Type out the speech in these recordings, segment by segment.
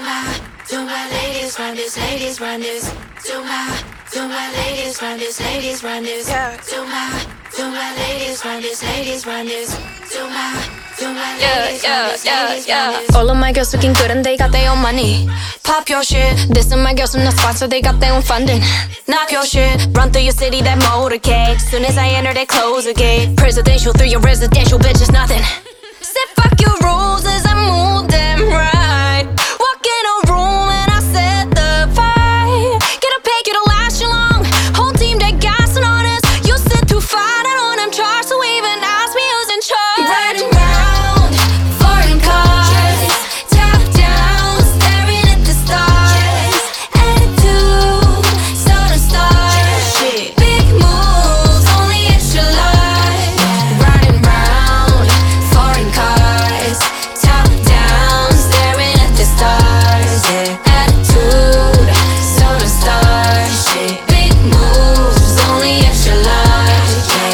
to my ladies run this, ladies run this. To my ladies run this, ladies run this. Yeah. To my ladies run this, ladies run this. To my ladies run this, ladies run this. All of my girls looking good and they got their own money. Pop your shit. This and my girls from the spot, so they got their own funding. Knock your shit. Run through your city, that motorcade. Soon as I enter, they close the gate. Presidential through your residential, bitch, it's nothing. Said fuck your rules as I move them right. Walk in a room and I set the fire. Get a pay, it'll last you long. Whole team, they gassing on us. You sit too far, I don't I'm charged, so even ask me who's in charge. Riding round, foreign cars, top down, staring at the stars. Attitude, so the stars. Big moves, only extra large. Riding round, foreign cars, top down, staring at the stars. Attitude, so the stars. Big moves, only extra large.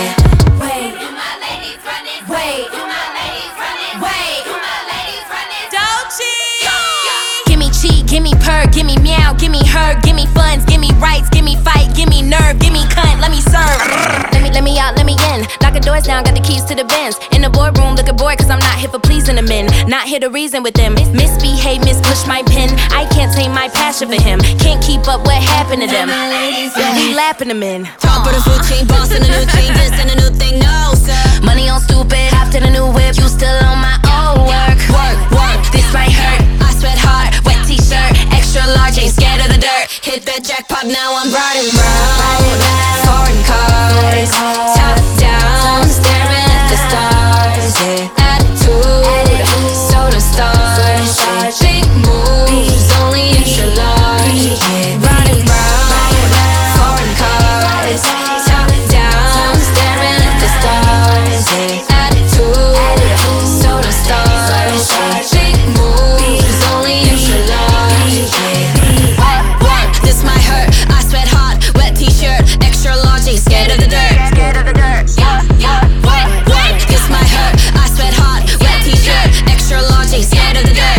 Wait, my ladies running. Wait, my ladies running. Wait, my ladies running. Dolce. Gimme cheek, gimme purr, gimme meow, gimme her, gimme funds, gimme rights, gimme fight, gimme nerve, gimme cunt, let me serve. Let me out, let me in. Lock the doors down, got the keys to the Benz. In the boardroom, looking bored, cause I'm not here for pleasing the men. Not here to reason with them. Misbehave, mispush my pen. I can't tame my passion for him. Can't keep up what happened to them. We lapping them in. Top of the food chain, boss in a new chain, this and a new thing, no sir. Money on stupid, hopped in a new whip. You still on my old work. Work, This might hurt. I sweat hard, wet t-shirt, extra large, ain't scared of the dirt. hit that jackpot, now I'm riding round. Foreign cars, top down, staring at the stars. Attitude, so the stars. Big moves, only extra large. Riding round, foreign cars, top down, staring at the stars. Attitude, so the stars. Big moves, only extra large. This might hurt, I sweat hard, wet t-shirt, extra large, ain't scared of the dirt. This might hurt, I sweat hard, wet t-shirt, extra large, ain't scared of the dirt.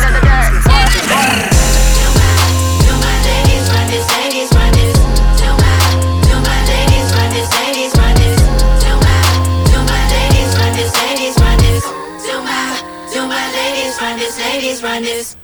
To my ladies run this, ladies run this. To my ladies run this, ladies run this. To my ladies run this, ladies run this. To my ladies run this, ladies run this.